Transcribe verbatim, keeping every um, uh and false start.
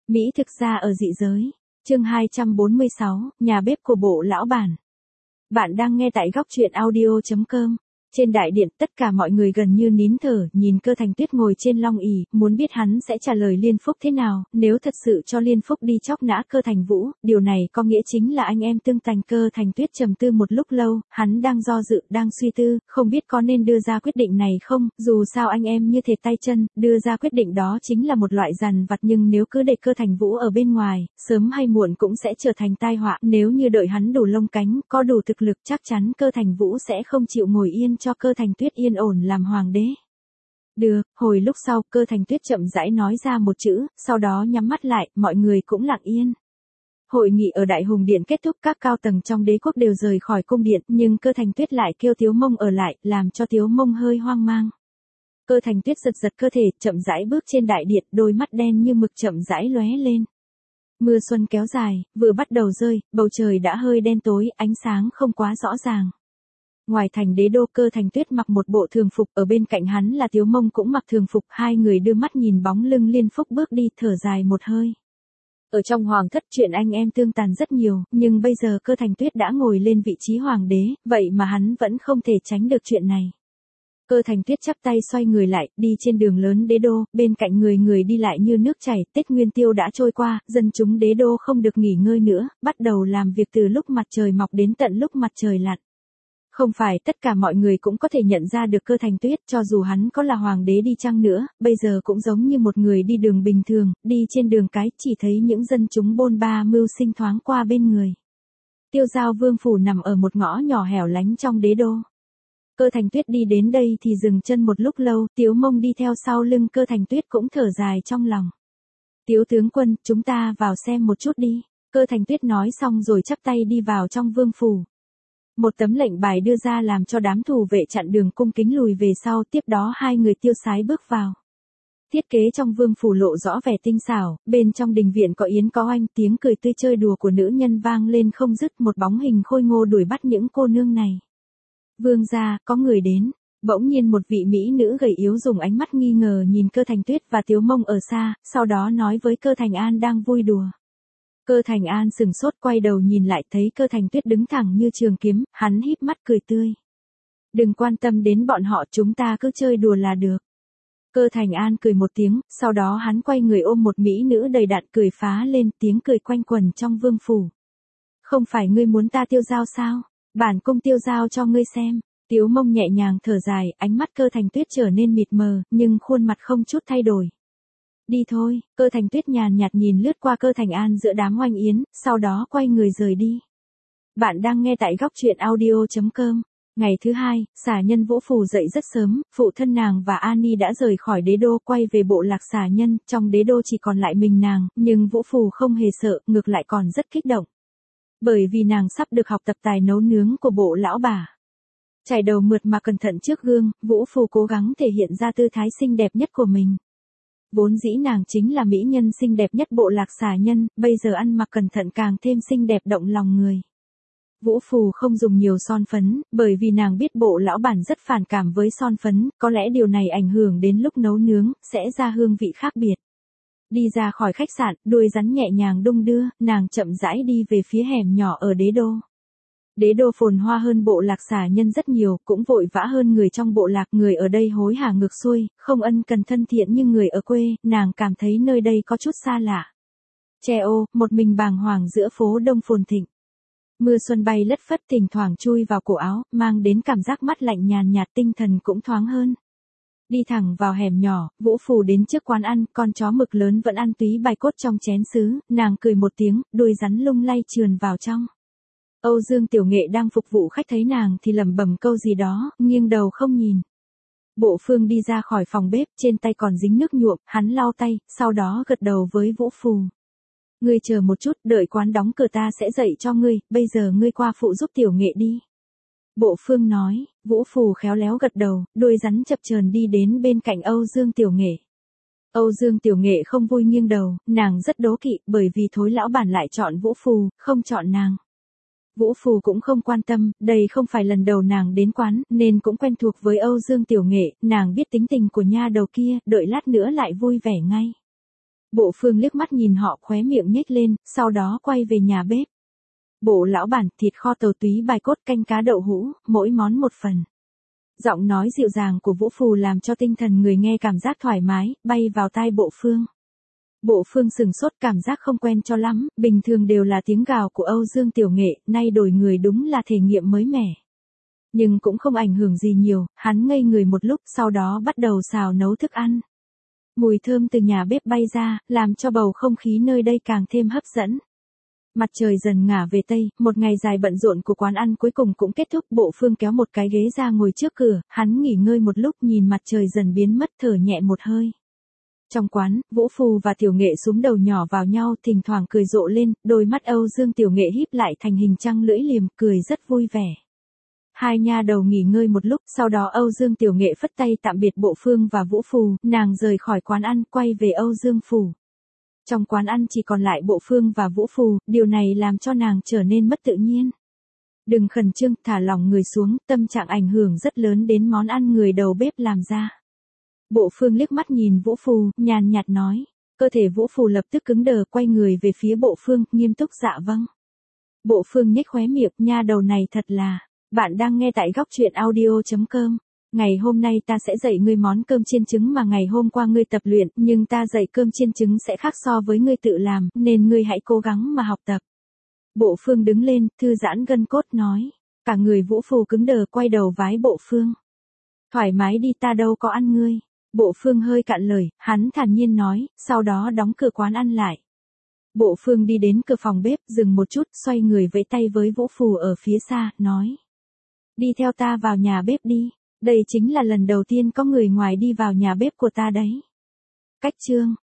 Mỹ thực ra ở dị giới. Chương hai trăm bốn mươi sáu, nhà bếp của bộ lão bản. Bạn đang nghe tại góc truyện audio chấm com. Trên đại điện tất cả mọi người gần như nín thở, nhìn Cơ Thành Tuyết ngồi trên long ỷ, muốn biết hắn sẽ trả lời Liên Phúc thế nào, nếu thật sự cho Liên Phúc đi chóc nã Cơ Thành Vũ, điều này có nghĩa chính là anh em tương tành. Cơ Thành Tuyết trầm tư một lúc lâu, hắn đang do dự, đang suy tư, không biết có nên đưa ra quyết định này không, dù sao anh em như thề tay chân, đưa ra quyết định đó chính là một loại dằn vặt, nhưng nếu cứ để Cơ Thành Vũ ở bên ngoài, sớm hay muộn cũng sẽ trở thành tai họa, nếu như đợi hắn đủ lông cánh, có đủ thực lực, chắc chắn Cơ Thành Vũ sẽ không chịu ngồi yên cho Cơ Thành Tuyết yên ổn làm hoàng đế. Được, hồi lúc sau, Cơ Thành Tuyết chậm rãi nói ra một chữ, sau đó nhắm mắt lại, mọi người cũng lặng yên. Hội nghị ở Đại Hùng Điện kết thúc, các cao tầng trong đế quốc đều rời khỏi cung điện, nhưng Cơ Thành Tuyết lại kêu Tiếu Mông ở lại, làm cho Tiếu Mông hơi hoang mang. Cơ Thành Tuyết giật giật cơ thể, chậm rãi bước trên đại điện, đôi mắt đen như mực chậm rãi lóe lên. Mưa xuân kéo dài, vừa bắt đầu rơi, bầu trời đã hơi đen tối, ánh sáng không quá rõ ràng. Ngoài thành đế đô, Cơ Thành Tuyết mặc một bộ thường phục, ở bên cạnh hắn là Tiếu Mông cũng mặc thường phục, hai người đưa mắt nhìn bóng lưng Liên Phúc bước đi, thở dài một hơi. Ở trong hoàng thất chuyện anh em tương tàn rất nhiều, nhưng bây giờ Cơ Thành Tuyết đã ngồi lên vị trí hoàng đế, vậy mà hắn vẫn không thể tránh được chuyện này. Cơ Thành Tuyết chắp tay xoay người lại, đi trên đường lớn đế đô, bên cạnh người người đi lại như nước chảy, Tết Nguyên Tiêu đã trôi qua, dân chúng đế đô không được nghỉ ngơi nữa, bắt đầu làm việc từ lúc mặt trời mọc đến tận lúc mặt trời lặn. Không phải tất cả mọi người cũng có thể nhận ra được Cơ Thành Tuyết, cho dù hắn có là hoàng đế đi chăng nữa, bây giờ cũng giống như một người đi đường bình thường, đi trên đường cái, chỉ thấy những dân chúng bôn ba mưu sinh thoáng qua bên người. Tiêu Giao Vương phủ nằm ở một ngõ nhỏ hẻo lánh trong đế đô. Cơ Thành Tuyết đi đến đây thì dừng chân một lúc lâu, Tiếu Mông đi theo sau lưng Cơ Thành Tuyết cũng thở dài trong lòng. Tiếu tướng quân, chúng ta vào xem một chút đi. Cơ Thành Tuyết nói xong rồi chắp tay đi vào trong vương phủ. Một tấm lệnh bài đưa ra làm cho đám thủ vệ chặn đường cung kính lùi về sau, tiếp đó hai người tiêu sái bước vào. Thiết kế trong vương phủ lộ rõ vẻ tinh xảo, bên trong đình viện có yến có oanh, tiếng cười tươi chơi đùa của nữ nhân vang lên không dứt, một bóng hình khôi ngô đuổi bắt những cô nương này. Vương gia, có người đến. Bỗng nhiên một vị mỹ nữ gầy yếu dùng ánh mắt nghi ngờ nhìn Cơ Thành Tuyết và Tiếu Mông ở xa, sau đó nói với Cơ Thành An đang vui đùa. Cơ Thành An sừng sốt quay đầu nhìn lại, thấy Cơ Thành Tuyết đứng thẳng như trường kiếm, hắn híp mắt cười tươi. Đừng quan tâm đến bọn họ, chúng ta cứ chơi đùa là được. Cơ Thành An cười một tiếng, sau đó hắn quay người ôm một mỹ nữ đầy đặn cười phá lên, tiếng cười quanh quẩn trong vương phủ. Không phải ngươi muốn ta tiêu giao sao? Bản cung tiêu giao cho ngươi xem. Tiếu Mông nhẹ nhàng thở dài, ánh mắt Cơ Thành Tuyết trở nên mịt mờ, nhưng khuôn mặt không chút thay đổi. Đi thôi, Cơ Thành Tuyết nhàn nhạt nhìn lướt qua Cơ Thành An giữa đám oanh yến, sau đó quay người rời đi. Bạn đang nghe tại góc truyện audio chấm com. Ngày thứ hai, xà nhân Vũ Phù dậy rất sớm, phụ thân nàng và Ani đã rời khỏi đế đô quay về bộ lạc xà nhân, trong đế đô chỉ còn lại mình nàng, nhưng Vũ Phù không hề sợ, ngược lại còn rất kích động. Bởi vì nàng sắp được học tập tài nấu nướng của bộ lão bà. Chải đầu mượt mà cẩn thận trước gương, Vũ Phù cố gắng thể hiện ra tư thái xinh đẹp nhất của mình. Vốn dĩ nàng chính là mỹ nhân xinh đẹp nhất bộ lạc xà nhân, bây giờ ăn mặc cẩn thận càng thêm xinh đẹp động lòng người. Vũ Phù không dùng nhiều son phấn, bởi vì nàng biết bộ lão bản rất phản cảm với son phấn, có lẽ điều này ảnh hưởng đến lúc nấu nướng, sẽ ra hương vị khác biệt. Đi ra khỏi khách sạn, đuôi rắn nhẹ nhàng đung đưa, nàng chậm rãi đi về phía hẻm nhỏ ở đế đô. Đế đô phồn hoa hơn bộ lạc xà nhân rất nhiều, cũng vội vã hơn người trong bộ lạc, người ở đây hối hả ngược xuôi, không ân cần thân thiện như người ở quê, nàng cảm thấy nơi đây có chút xa lạ. Che ô, một mình bàng hoàng giữa phố đông phồn thịnh. Mưa xuân bay lất phất thỉnh thoảng chui vào cổ áo, mang đến cảm giác mát lạnh nhàn nhạt, tinh thần cũng thoáng hơn. Đi thẳng vào hẻm nhỏ, Vũ Phù đến trước quán ăn, con chó mực lớn vẫn ăn túy bài cốt trong chén sứ, nàng cười một tiếng, đuôi rắn lung lay trườn vào trong. Âu Dương Tiểu Nghệ đang phục vụ khách thấy nàng thì lẩm bẩm câu gì đó, nghiêng đầu không nhìn. Bộ Phương đi ra khỏi phòng bếp, trên tay còn dính nước nhuộm, hắn lau tay, sau đó gật đầu với Vũ Phù. Ngươi chờ một chút, đợi quán đóng cửa ta sẽ dạy cho ngươi, bây giờ ngươi qua phụ giúp Tiểu Nghệ đi. Bộ Phương nói, Vũ Phù khéo léo gật đầu, đuôi rắn chập chờn đi đến bên cạnh Âu Dương Tiểu Nghệ. Âu Dương Tiểu Nghệ không vui nghiêng đầu, nàng rất đố kỵ, bởi vì thối lão bản lại chọn Vũ Phù, không chọn nàng. Vũ Phù cũng không quan tâm, đây không phải lần đầu nàng đến quán, nên cũng quen thuộc với Âu Dương Tiểu Nghệ, nàng biết tính tình của nha đầu kia, đợi lát nữa lại vui vẻ ngay. Bộ Phương liếc mắt nhìn họ khóe miệng nhếch lên, sau đó quay về nhà bếp. Bộ lão bản, thịt kho tàu túy bài cốt canh cá đậu hũ, mỗi món một phần. Giọng nói dịu dàng của Vũ Phù làm cho tinh thần người nghe cảm giác thoải mái, bay vào tai Bộ Phương. Bộ Phương sừng sốt, cảm giác không quen cho lắm, bình thường đều là tiếng gào của Âu Dương Tiểu Nghệ, nay đổi người đúng là thể nghiệm mới mẻ. Nhưng cũng không ảnh hưởng gì nhiều, hắn ngây người một lúc sau đó bắt đầu xào nấu thức ăn. Mùi thơm từ nhà bếp bay ra, làm cho bầu không khí nơi đây càng thêm hấp dẫn. Mặt trời dần ngả về tây, một ngày dài bận rộn của quán ăn cuối cùng cũng kết thúc. Bộ Phương kéo một cái ghế ra ngồi trước cửa, hắn nghỉ ngơi một lúc nhìn mặt trời dần biến mất, thở nhẹ một hơi. Trong quán, Vũ Phù và Tiểu Nghệ súm đầu nhỏ vào nhau, thỉnh thoảng cười rộ lên, đôi mắt Âu Dương Tiểu Nghệ híp lại thành hình trăng lưỡi liềm, cười rất vui vẻ. Hai nha đầu nghỉ ngơi một lúc, sau đó Âu Dương Tiểu Nghệ phất tay tạm biệt Bộ Phương và Vũ Phù, nàng rời khỏi quán ăn, quay về Âu Dương Phủ. Trong quán ăn chỉ còn lại Bộ Phương và Vũ Phù, điều này làm cho nàng trở nên mất tự nhiên. Đừng khẩn trương, thả lỏng người xuống, tâm trạng ảnh hưởng rất lớn đến món ăn người đầu bếp làm ra. Bộ Phương liếc mắt nhìn Vũ Phù, nhàn nhạt nói. Cơ thể Vũ Phù lập tức cứng đờ, quay người về phía Bộ Phương, nghiêm túc dạ vâng. Bộ Phương nhếch khóe miệng, nha đầu này thật là. Bạn đang nghe tại góc truyện audio chấm com. Ngày hôm nay ta sẽ dạy ngươi món cơm chiên trứng mà ngày hôm qua ngươi tập luyện, nhưng ta dạy cơm chiên trứng sẽ khác so với ngươi tự làm, nên ngươi hãy cố gắng mà học tập. Bộ Phương đứng lên, thư giãn gân cốt nói. Cả người Vũ Phù cứng đờ, quay đầu vái Bộ Phương. Thoải mái đi, ta đâu có ăn ngươi. Bộ Phương hơi cạn lời, hắn thản nhiên nói, sau đó đóng cửa quán ăn lại. Bộ Phương đi đến cửa phòng bếp, dừng một chút, xoay người vẫy tay với Vũ Phù ở phía xa, nói. Đi theo ta vào nhà bếp đi. Đây chính là lần đầu tiên có người ngoài đi vào nhà bếp của ta đấy. Cách chương